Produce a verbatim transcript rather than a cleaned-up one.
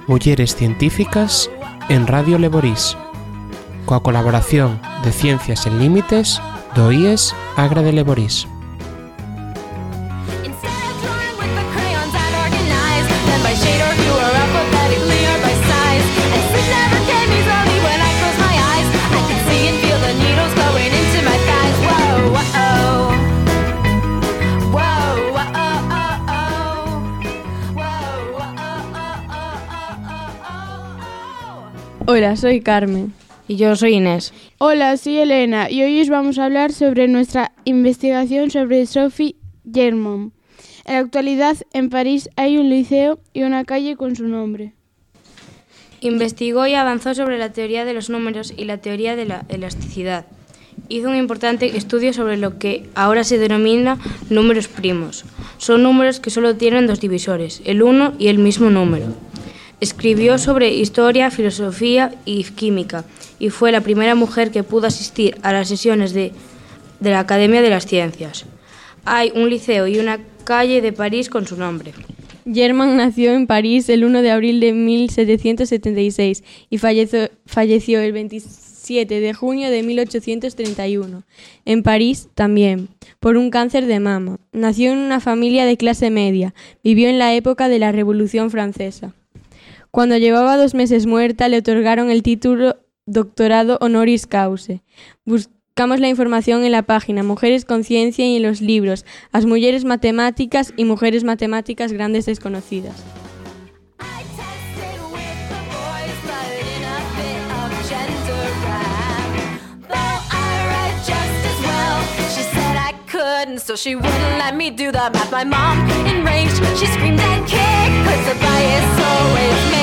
Mulleres Científicas en Radio Leborís, coa colaboración de Ciencias Sen Límites do I E S Agra de Leborís. Hola, soy Carmen. Y yo soy Inés. Hola, soy Elena y hoy os vamos a hablar sobre nuestra investigación sobre Sophie Germain. En la actualidad, en París hay un liceo y una calle con su nombre. Investigó y avanzó sobre la teoría de los números y la teoría de la elasticidad. Hizo un importante estudio sobre lo que ahora se denomina números primos. Son números que solo tienen dos divisores, el uno y el mismo número. Escribió sobre historia, filosofía y química y fue la primera mujer que pudo asistir a las sesiones de, de la Academia de las Ciencias. Hay un liceo y una calle de París con su nombre. Germain nació en París el uno de abril de mil setecientos setenta y seis y falleció, falleció el veintisiete de junio de mil ochocientos treinta y uno. En París también, por un cáncer de mama. Nació en una familia de clase media. Vivió en la época de la Revolución Francesa. Cuando llevaba dos meses muerta, le otorgaron el título doctorado honoris causa. Buscamos la información en la página Mujeres con Ciencia y en los libros As Mulleres Matemáticas y Mujeres Matemáticas Grandes Desconocidas. So she wouldn't let me do the math. My mom, enraged, she screamed and kicked, 'cause the bias always